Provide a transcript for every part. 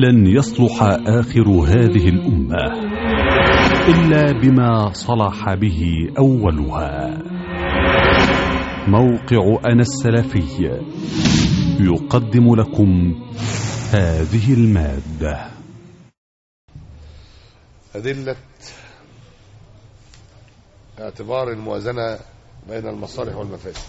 لن يصلح آخر هذه الأمة إلا بما صلح به أولها. موقع أنا السلفي يقدم لكم هذه المادة. أدلة اعتبار الموازنة بين المصالح والمفاسد.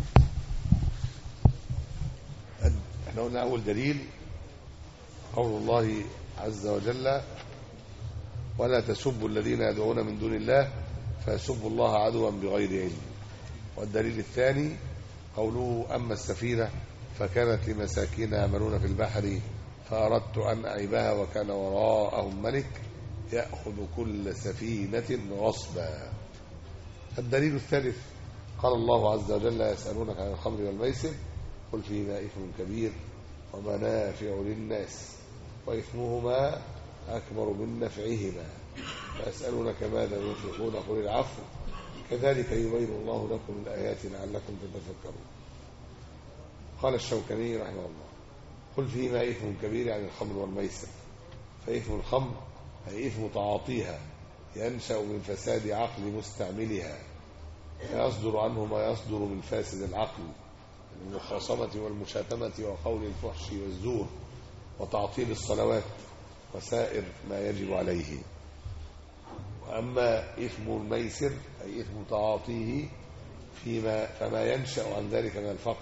احنا قلنا أول دليل قول الله عز وجل: ولا تسبوا الذين يدعون من دون الله فيسبوا الله عدوا بغير علم. والدليل الثاني قوله: أما السفينة فكانت لمساكين يعملون في البحر فأردت أن أعيبها وكان وراءهم ملك يأخذ كل سفينة غصبا. الدليل الثالث قال الله عز وجل: يسألونك عن الخمر والميسر قل فيهما إثم كبير ومنافع للناس وإثمهما أكبر من نفعهما ويسألونك ماذا ينفقون قل العفو كذلك يبين الله لكم الآيات لعلكم تتفكرون. قال الشوكاني رحمه الله: قل فيهما إثم كبير عن الخمر والميسر، فإثم الخمر أي إثم تعاطيها ينشأ من فساد عقل مستعملها فيصدر عنه ما يصدر من فاسد العقل من المخاصمة والمشاتمة وقول الفحش والزور وتعطيل الصلوات وسائر ما يجب عليه. وأما إثم الميسر أي إثم تعاطيه فما ينشأ عن ذلك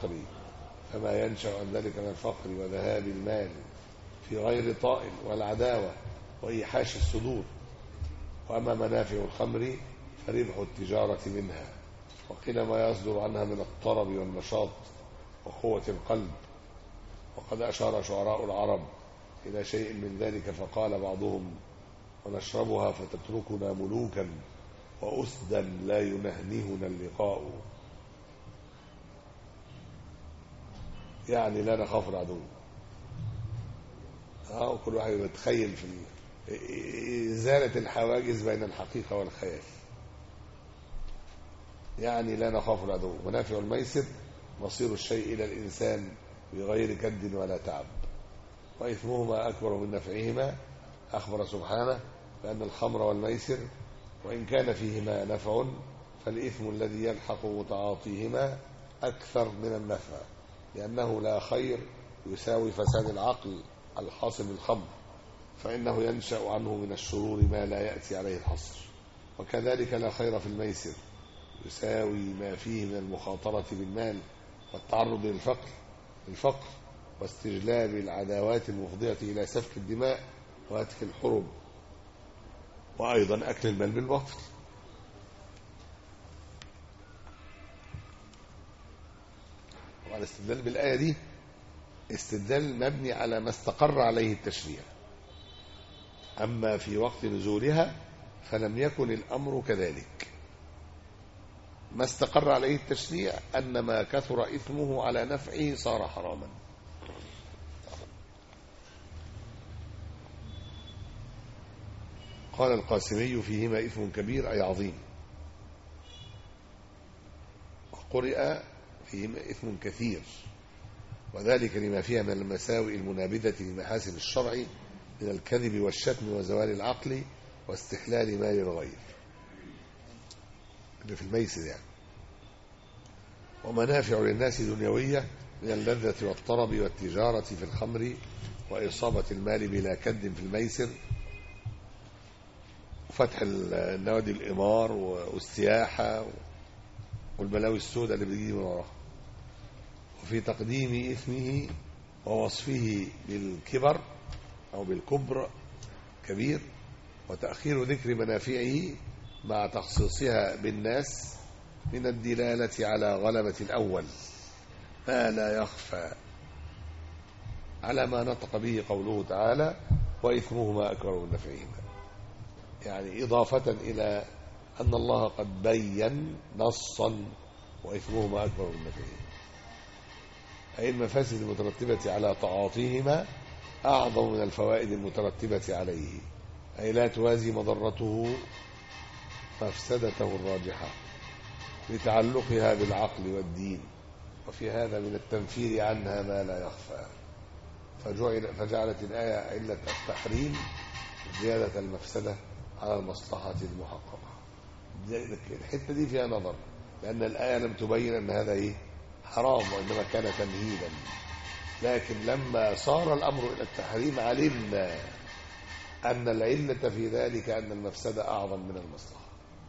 من الفقر وذهاب المال في غير طائل والعداوة وإيحاش الصدور. وأما منافع الخمر فربح التجارة منها، وقيل ما يصدر عنها من الطرب والنشاط وقوة القلب. وقد أشار شعراء العرب إلى شيء من ذلك فقال بعضهم: ونشربها فتتركنا ملوكا وأسدا لا ينهنهنا اللقاء. يعني لا نخاف العدو. وكل واحد يتخيل في إزالة الحواجز بين الحقيقة والخيال. يعني لا نخاف العدو. منافع الميسر مصير الشيء إلى الإنسان بغير كد ولا تعب، وإثمهما أكبر من نفعهما. أخبر سبحانه بأن الخمر والميسر وإن كان فيهما نفع فالإثم الذي يلحق متعاطيهما أكثر من النفع، لأنه لا خير يساوي فساد العقل الحاصل بالخمر، فإنه ينشأ عنه من الشرور ما لا يأتي عليه الحصر. وكذلك لا خير في الميسر يساوي ما فيه من المخاطرة بالمال والتعرض للفقر واستجلاب العداوات المفضية إلى سفك الدماء وهتك الحرب، وأيضا أكل المال بالباطل. والاستدلال بالآية دي استدلال مبني على ما استقر عليه التشريع. أما في وقت نزولها فلم يكن الأمر كذلك. ما استقر عليه التشريع أن ما كثر إثمه على نفعه صار حراما. قال القاسمي: فيهما إثم كبير أي عظيم. وقرئ فيهما إثم كثير، وذلك لما فيها من المساوئ المنابذة لمحاسن الشرع من الكذب والشتم وزوال العقل واستحلال مال الغير اللي في الميسر يعني. ومنافع للناس دنيوية من اللذة والطرب والتجارة في الخمر وإصابة المال بلا كد في الميسر وفتح النوادي الإمار والسياحة والبلاوي السوداء اللي بتجي من وراها. وفي تقديم إثمه ووصفه بالكبر أو بالكبر كبير وتأخير ذكر منافعه مع تخصيصها بالناس من الدلالة على غلبة الأول ما لا يخفى على ما نطق به قوله تعالى: وإثمهما أكبر من نفعهما. يعني إضافة إلى أن الله قد بين نصا وإثمهما أكبر من نفعهما، أي المفاسد المترتبة على تعاطيهما أعظم من الفوائد المترتبة عليه، أي لا توازي مضرته مفسدته الراجحة لتعلقها بالعقل والدين، وفي هذا من التنفير عنها ما لا يخفى. فجعلت الآية علة التحريم زيادة المفسدة على المصلحة المحققة. الحتة دي فيها نظر، لأن الآية لم تبين أن هذا حرام، وإنما كان تمهيدا. لكن لما صار الأمر إلى التحريم علمنا أن العلة في ذلك أن المفسدة أعظم من المصلحة.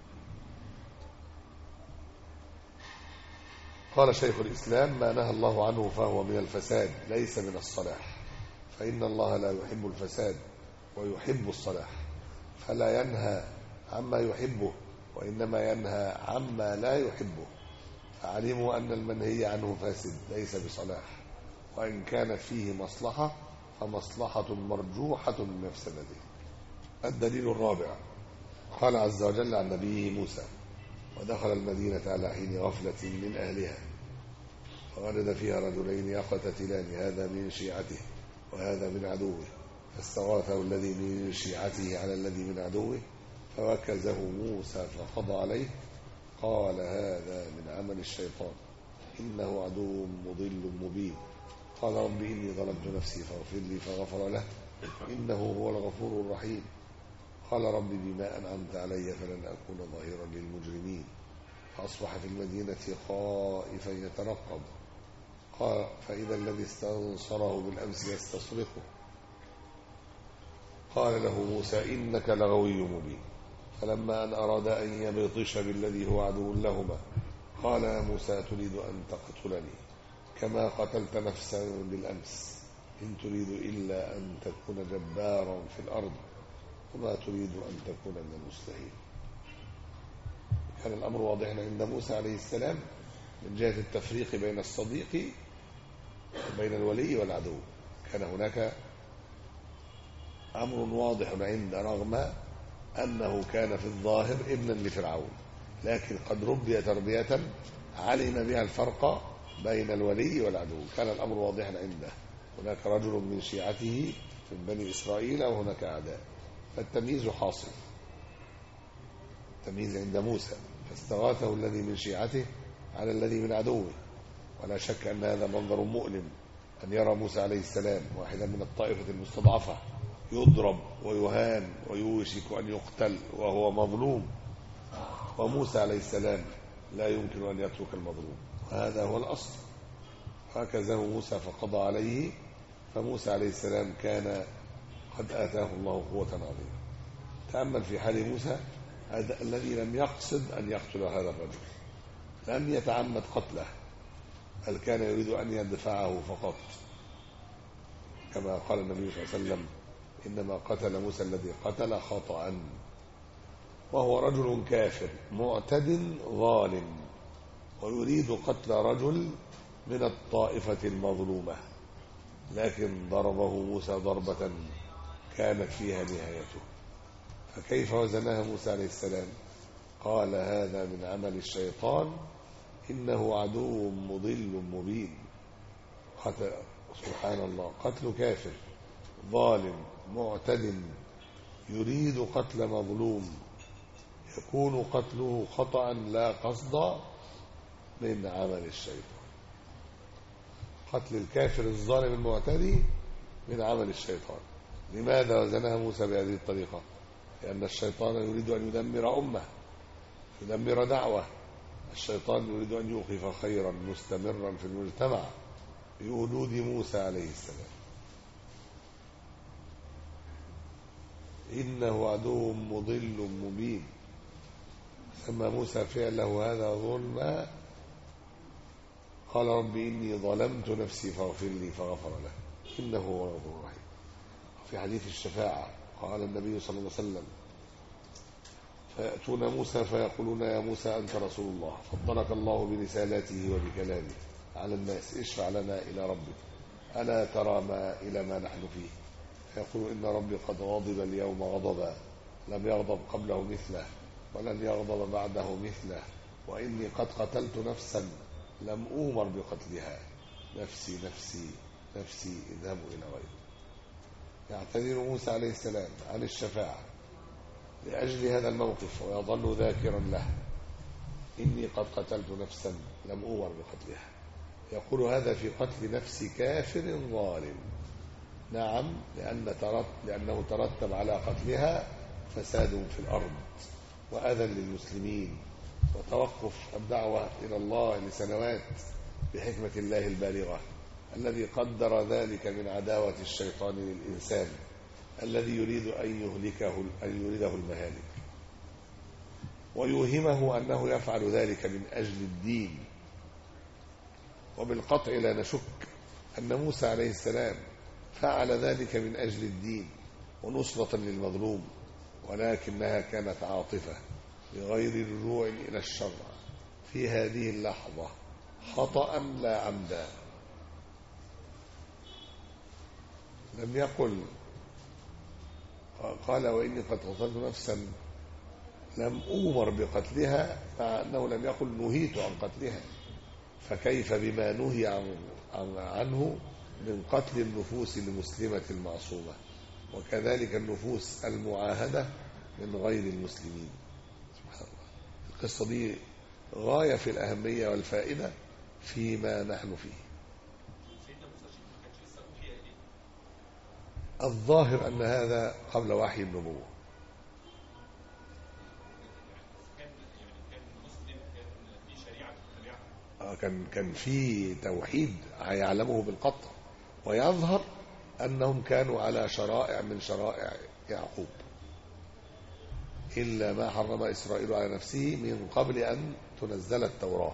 قال شيخ الإسلام: ما نهى الله عنه فهو من الفساد ليس من الصلاح، فإن الله لا يحب الفساد ويحب الصلاح، فلا ينهى عما يحبه وإنما ينهى عما لا يحبه. فعلموا أن المنهي عنه فاسد ليس بصلاح، وإن كانت فيه مصلحة فمصلحة مرجوحة من مفسدته. الدليل الرابع: قال عز وجل عن نبيه موسى: ودخل المدينة على حين غفلة من أهلها فوجد فيها رجلين يقتتلان هذا من شيعته وهذا من عدوه، فاستغاثه الذي من شيعته على الذي من عدوه فوكزه موسى فقضى عليه، قال هذا من عمل الشيطان إنه عدو مضل مبين. قال رب إني ظلمت نفسي فاغفر لي فغفر له إنه هو الغفور الرحيم. قال رب بما أنعمت علي فلن أكون ظهيرا للمجرمين، فأصبح في المدينة خائفا يترقب، قال فإذا الذي استنصره بالأمس يستصرخه، قال له موسى إنك لغوي مبين. فلما أن أراد أن يبطش بالذي هو عدو لهما قال يا موسى تريد أن تقتلني كما قتلت نفسا بالأمس، إن تريد إلا أن تكون جبارا في الأرض وما تريد أن تكون من المصلحين. كان الأمر واضحا عند موسى عليه السلام من جهة التفريق بين الصديق وبين الولي والعدو. كان هناك أمر واضح عند، رغم أنه كان في الظاهر ابنا لفرعون، لكن قد ربي تربية علم بها الفرق بين الولي والعدو. كان الأمر واضحا عنده. هناك رجل من شيعته من بني إسرائيل وهناك أعداء، فالتمييز حاصل، التمييز عند موسى. فاستغاثه الذي من شيعته على الذي من عدوه. ولا شك أن هذا منظر مؤلم، أن يرى موسى عليه السلام واحدا من الطائفة المستضعفة يضرب ويهان ويوشك أن يقتل وهو مظلوم، وموسى عليه السلام لا يمكن أن يترك المظلوم، وهذا هو الأصل. هكذا موسى فقضى عليه. فموسى عليه السلام كان قد آتاه الله قوة عظيمة. تأمل في حال موسى الذي لم يقصد أن يقتل هذا الرجل، لم يتعمد قتله، بل كان يريد أن يدفعه فقط، كما قال النبي صلى الله عليه وسلم إنما قتل موسى الذي قتل خطأ، وهو رجل كافر معتد ظالم ويريد قتل رجل من الطائفة المظلومة، لكن ضربه موسى ضربة كانت فيها نهايته. فكيف وزنها موسى عليه السلام؟ قال هذا من عمل الشيطان إنه عدو مضل مبين. سبحان الله، قتل كافر ظالم معتد يريد قتل مظلوم، يكون قتله خطأ لا قصد من عمل الشيطان. قتل الكافر الظالم المعتدي من عمل الشيطان. لماذا وزنها موسى بهذه الطريقة؟ لأن الشيطان يريد أن يدمر أمة، يدمر دعوة. الشيطان يريد أن يوقف خيرا مستمرا في المجتمع بوجود موسى عليه السلام. إنه عدو مضل مبين. سمى موسى فعله هذا ظلما. قال رب إني ظلمت نفسي فاغفر لي فغفر له إنه هو الغفور الرحيم. في حديث الشفاعة قال النبي صلى الله عليه وسلم فيأتون موسى فيقولون يا موسى أنت رسول الله فضلك الله برسالاته وبكلامه على الناس، اشفع لنا إلى ربك ألا ترى إلى ما نحن فيه. فيقول إن ربي قد غضب اليوم غضبا لم يغضب قبله مثله ولن يغضب بعده مثله، وإني قد قتلت نفسا لم أؤمر بقتلها، نفسي نفسي نفسي اذهبوا إلى غيره. يعتذر موسى عليه السلام عن الشفاعة لأجل هذا الموقف ويظل ذاكرا له، إني قد قتلت نفسا لم أؤمر بقتلها. يقول هذا في قتل نفس كافر ظالم، نعم، لأنه ترتب على قتلها فساد في الأرض وأذى للمسلمين وتوقف الدعوة إلى الله لسنوات بحكمة الله البالغة الذي قدر ذلك من عداوة الشيطان للإنسان الذي يريد أن يريده المهالك ويوهمه أنه يفعل ذلك من أجل الدين. وبالقطع لا نشك أن موسى عليه السلام فعل ذلك من أجل الدين ونصرة للمظلوم، ولكنها كانت عاطفة بغير رجوع إلى الشرع في هذه اللحظة خطأ لا عمدا. لم يقل قال وإني قد قتلت نفسا لم أؤمر بقتلها، مع أنه لم يقل نهيت عن قتلها، فكيف بما نهي عنه من قتل النفوس المسلمة المعصومة وكذلك النفوس المعاهدة من غير المسلمين. سبحان الله، القصة دي غاية في الأهمية والفائدة فيما نحن فيه. الظاهر أن هذا قبل وحي النبوة. كان في توحيد يعلمه بالقطع، ويظهر أنهم كانوا على شرائع من شرائع يعقوب إلا ما حرم إسرائيل على نفسه من قبل أن تنزل التوراة.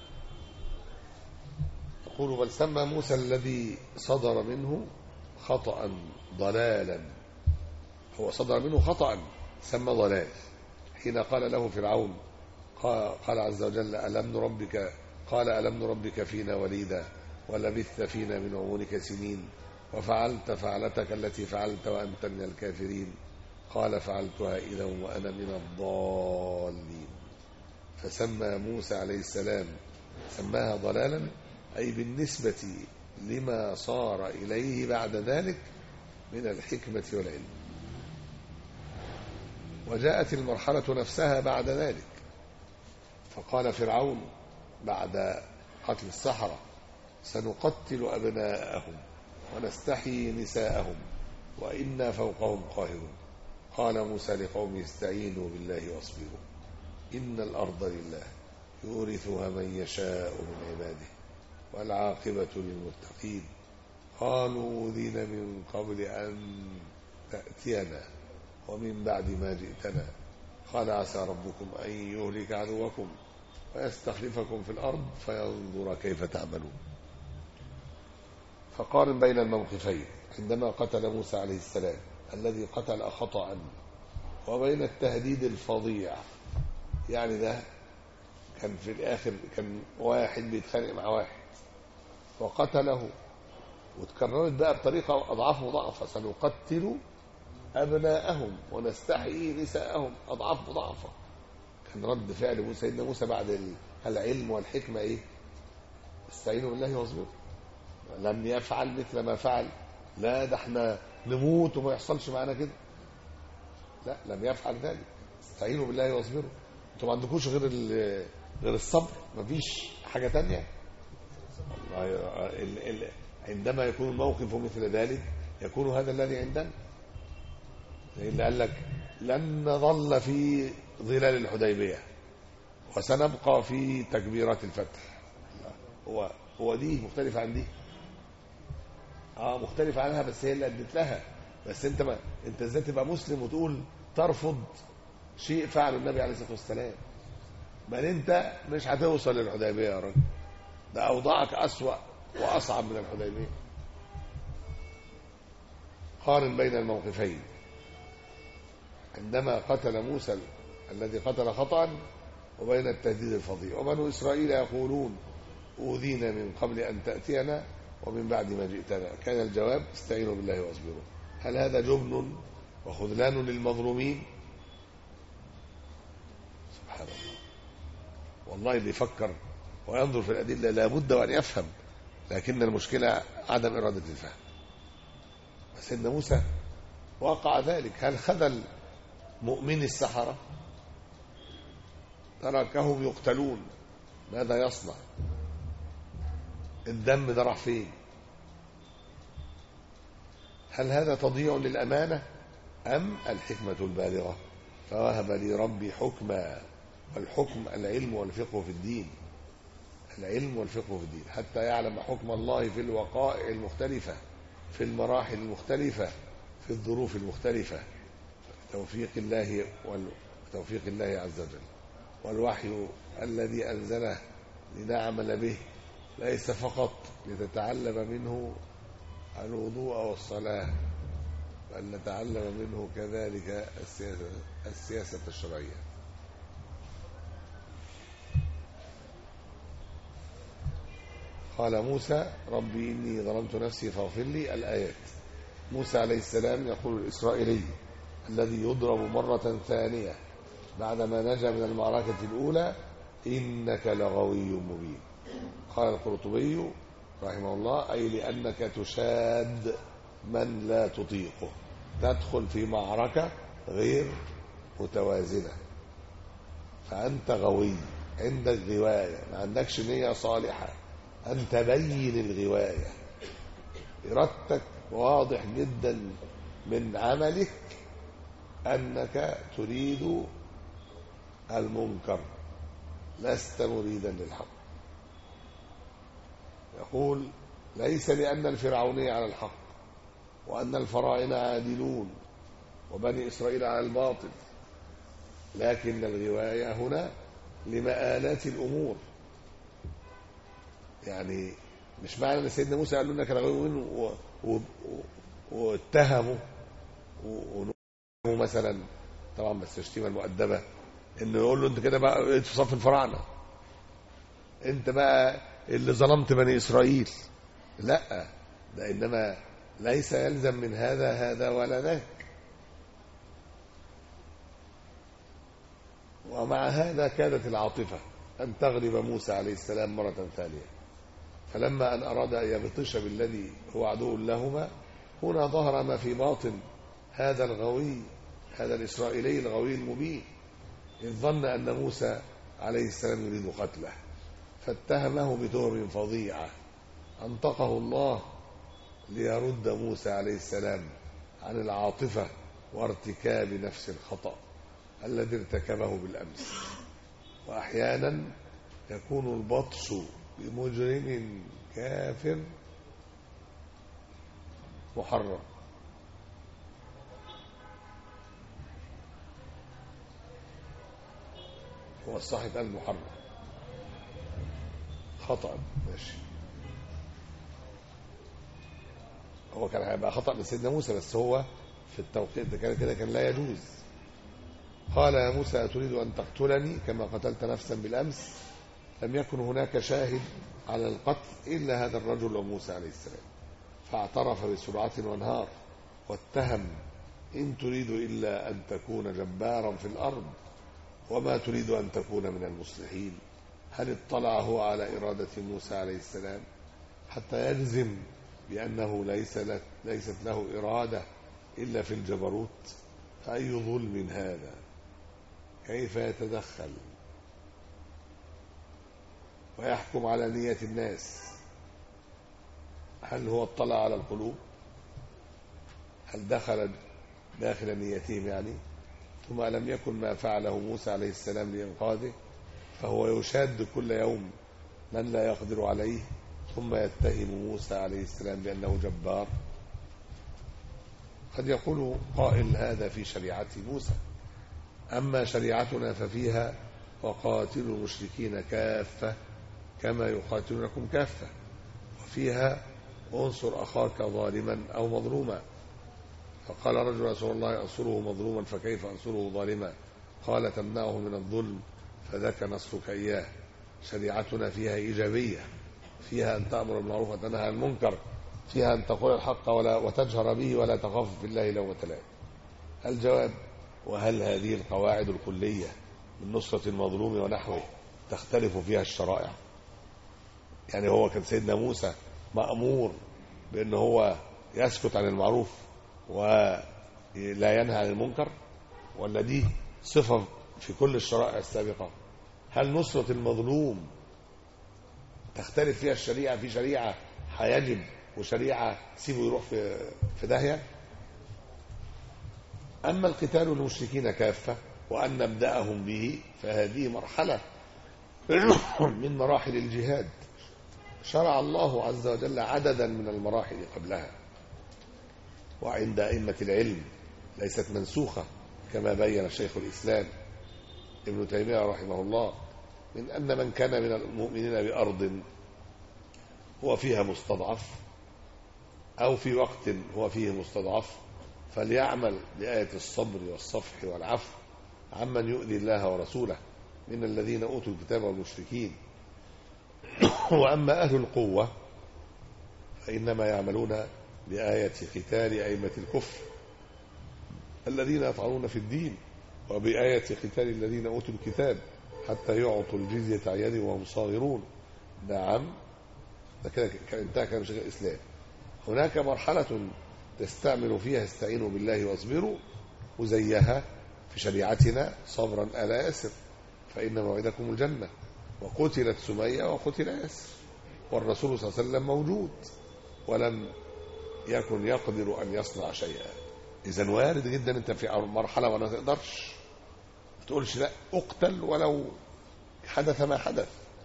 يقول بل سمى موسى الذي صدر منه خطأ ضلالا، هو صدر منه خطأ سمى ضلال حين قال له فرعون قال عز وجل قال ألم نربك فينا وليدا ولبثت فينا من عمرك سنين وفعلت فعلتك التي فعلت وأنت من الكافرين قال فعلتها إذا وأنا من الضالين. فسمى موسى عليه السلام سماها ضلالا أي بالنسبة لما صار إليه بعد ذلك من الحكمة والعلم. وجاءت المرحلة نفسها بعد ذلك، فقال فرعون بعد قتل السحرة سنقتل أبناءهم ونستحيي نساءهم وإنا فوقهم قاهرون. قال موسى لقومه استعينوا بالله واصبروا إن الأرض لله يورثها من يشاء من عباده والعاقبة للمتقين. قالوا أوذينا من قبل أن تأتينا ومن بعد ما جئتنا قال عسى ربكم أن يهلك عدوكم ويستخلفكم في الأرض فينظر كيف تعملون. فقارن بين الموقفين عندما قتل موسى عليه السلام الذي قتل خطأ وبين التهديد الفظيع. يعني ده كان في الآخر كان واحد بيتخانق مع واحد وقتله، وتكررت بقى بطريقة أضعاف مضاعفة سنقتل أبناءهم ونستحيي نساءهم أضعاف مضاعفة. كان رد فعل سيدنا موسى بعد العلم والحكمة إيه؟ استعينوا بالله واصبروا. لم يفعل مثل ما فعل، لا ده احنا نموت وما يحصلش معنا كده، لا لم يفعل ذلك. استعينوا بالله واصبروا. انتوا ما عندكوش غير الصبر، مفيش حاجة تانية. عندما يكون الموقف مثل ذلك يكون هذا الذي عندنا، اللي قال لك لن نظل في ظلال الحديبية وسنبقى في تكبيرات الفتح. هو دي مختلفة عن دي؟ مختلفة عنها، بس هي اللي أدت لها. بس انت ازاي تبقى مسلم وتقول ترفض شيء فعله النبي عليه الصلاة والسلام؟ بل انت مش هتوصل للحديبية يا راجل، ده أوضاعك أسوأ وأصعب من الحديبية. قارن بين الموقفين عندما قتل موسى الذي قتل خطأ وبين التهديد الفظيع. وبنو إسرائيل يقولون أوذينا من قبل أن تأتينا ومن بعد ما جئتنا. كان الجواب استعينوا بالله واصبروا. هل هذا جبن وخذلان للمظلومين؟ سبحان الله. والله اللي يفكر وينظر في الأدلة لابد وأن يفهم، لكن المشكلة عدم إرادة الفهم. سيدنا موسى وقع ذلك. هل خذل مؤمن السحرة؟ تركهم يقتلون، ماذا يصنع؟ الدم ده راح فين؟ هل هذا تضييع للأمانة أم الحكمة البالغة؟ فوهب لي ربي حكما، والحكم العلم والفقه في الدين، العلم والفقه في الدين، حتى يعلم حكم الله في الوقائع المختلفة، في المراحل المختلفة، في الظروف المختلفة، توفيق الله عز وجل. والوحي الذي أنزله لنعمل به ليس فقط لتتعلم منه الوضوء والصلاة، بل نتعلم منه كذلك السياسة الشرعية. قال موسى ربي إني ظلمت نفسي فاغفر لي. الآيات. موسى عليه السلام يقول الإسرائيلي الذي يضرب مرة ثانية بعدما نجا من المعركة الأولى: إنك لغوي مبين. قال القرطبي رحمه الله: أي لأنك تشاد من لا تطيقه، تدخل في معركة غير متوازنة، فأنت غوي، عندك غواية، ما عندكش نية صالحة أن تبين الغواية، إرادتك واضح جدا من عملك أنك تريد المنكر، لست مريدا للحق. يقول: ليس لأن الفرعونية على الحق وأن الفراعنة عادلون وبني إسرائيل على الباطل، لكن الغواية هنا لمآلات الأمور. يعني مش معنى أن سيدنا موسى قال لنا كان غيوين واتهموا ونهموا مثلا، طبعا بس الشتيمة المؤدبة، انه يقول له انت كده بقى في صف الفراعنة، انت بقى اللي ظلمت بني إسرائيل. لا، ده إنما ليس يلزم من هذا ولا ذاك. ومع هذا كادت العاطفة أن تغلب موسى عليه السلام مرة ثانية، فلما أن أراد أن يبطش بالذي هو عدو لهما، هنا ظهر ما في باطن هذا الغوي، هذا الإسرائيلي الغوي المبين، إذ ظن أن موسى عليه السلام يريد قتله، فاتهمه بتهم فظيعة أنطقه الله ليرد موسى عليه السلام عن العاطفة وارتكاب نفس الخطأ الذي ارتكبه بالأمس. وأحيانا يكون البطش بمجرم كافر محرم، هو الصاحب قال محرم، خطأ ماشي، هو كان هيبقى خطأ من سيدنا موسى، بس هو في التوقيت ده كده كان لا يجوز. قال يا موسى أتريد أن تقتلني كما قتلت نفسا بالأمس؟ لم يكن هناك شاهد على القتل إلا هذا الرجل وموسى عليه السلام، فاعترف بسرعة وانهار واتهم: إن تريد إلا أن تكون جبارا في الأرض وما تريد أن تكون من المصلحين. هل اطلع هو على إرادة موسى عليه السلام حتى يجزم بأنه ليست له إرادة إلا في الجبروت؟ فأي ظلم هذا؟ كيف يتدخل ويحكم على نية الناس؟ هل هو اطلع على القلوب؟ هل دخل داخل نيتهم يعني؟ ثم لم يكن ما فعله موسى عليه السلام لإنقاذه، فهو يشاد كل يوم من لا يقدر عليه، ثم يتهم موسى عليه السلام بأنه جبار. قد يقول قائل: هذا في شريعة موسى، أما شريعتنا ففيها وقاتلوا المشركين كافة كما يقاتلونكم كافة، وفيها انصر أخاك ظالما أو مظلوما. فقال رجل: رسول الله أنصره مظلوما فكيف أنصره ظالما؟ قال: تمنعه من الظلم فذاك نصرك إياه. شريعتنا فيها إيجابية، فيها أن تأمر بالمعروف وتنهى عن المنكر، فيها أن تقول الحق وتجهر به ولا تخاف في الله لومة لائم. الجواب: وهل هذه القواعد الكلية من نصرة المظلوم ونحوه تختلف فيها الشرائع؟ يعني هو كان سيدنا موسى مأمور بأنه هو يسكت عن المعروف ولا ينهى عن المنكر، ولا دي صفة في كل الشرائع السابقة؟ هل نصرة المظلوم تختلف فيها الشريعة؟ في شريعة هيجب وشريعة سيبه يروح في داهية. أما القتال للمشركين كافة وأن نبدأهم به فهذه مرحلة من مراحل الجهاد، شرع الله عز وجل عددا من المراحل قبلها، وعند أئمة العلم ليست منسوخة كما بين شيخ الإسلام ابن تيمية رحمه الله، من أن من كان من المؤمنين بأرض هو فيها مستضعف أو في وقت هو فيه مستضعف فليعمل بآية الصبر والصفح والعفو عمن يؤذي الله ورسوله من الذين أوتوا الكتاب والمشركين. وأما أهل القوة فإنما يعملون بآية قتال أئمة الكفر الذين يطعنون في الدين، وبآية قتال الذين أوتوا الكتاب حتى يعطوا الجزية عن يد وهم صاغرون. نعم، ده كده انتهى كلام شيخ الإسلام. هناك مرحلة تستعمل فيها استعينوا بالله واصبروا، وزيها في شريعتنا صبرا آل ياسر فإن موعدكم الجنة، وقتلت سمية وقتل ياسر، والرسول صلى الله عليه وسلم موجود ولم يكن يقدر أن يصنع شيئا. إذن وارد جدا أنت في مرحلة ولا تقدرش، ما تقولش لا أقتل ولو حدث ما حدث.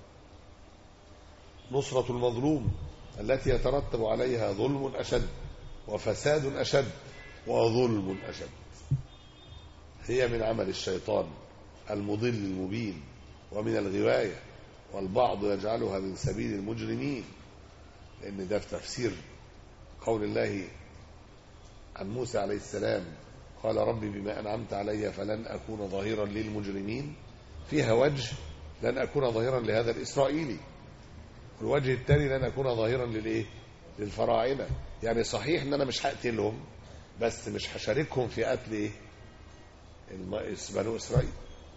نصرة المظلوم التي يترتب عليها ظلم أشد وفساد أشد وظلم أشد هي من عمل الشيطان المضل المبين ومن الغواية، والبعض يجعلها من سبيل المجرمين، لأن ده في تفسير قول الله عن موسى عليه السلام قال ربي بما أنعمت علي فلن أكون ظهيرا للمجرمين، فيها وجه لن أكون ظهيرا لهذا الإسرائيلي، والوجه الثاني لن أكون ظهيرا للفراعنة. يعني صحيح ان انا مش هقتلهم بس مش هشاركهم في قتل بنو اسرائيل،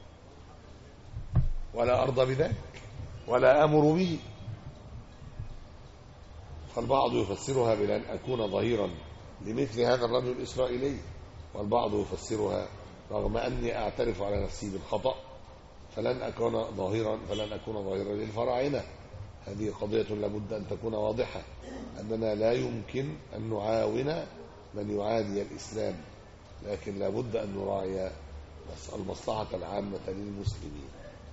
ولا ارضى بذلك ولا امر به. فالبعض يفسرها بلن اكون ظهيرا لمثل هذا الرجل الاسرائيلي، والبعض يفسرها رغم اني اعترف على نفسي بالخطأ فلن اكون ظهيرا للفراعنة. هذه قضية لابد أن تكون واضحة، أننا لا يمكن أن نعاون من يعادي الإسلام، لكن لابد أن نراعي المصلحة العامة للمسلمين.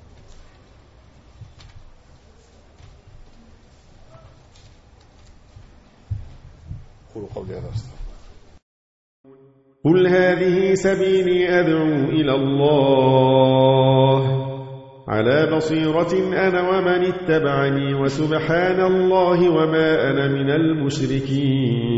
قولوا قولي هذا. قل هذه سبيلي أدعو إلى الله على بصيرة أنا ومن اتبعني وسبحان الله وما أنا من المشركين.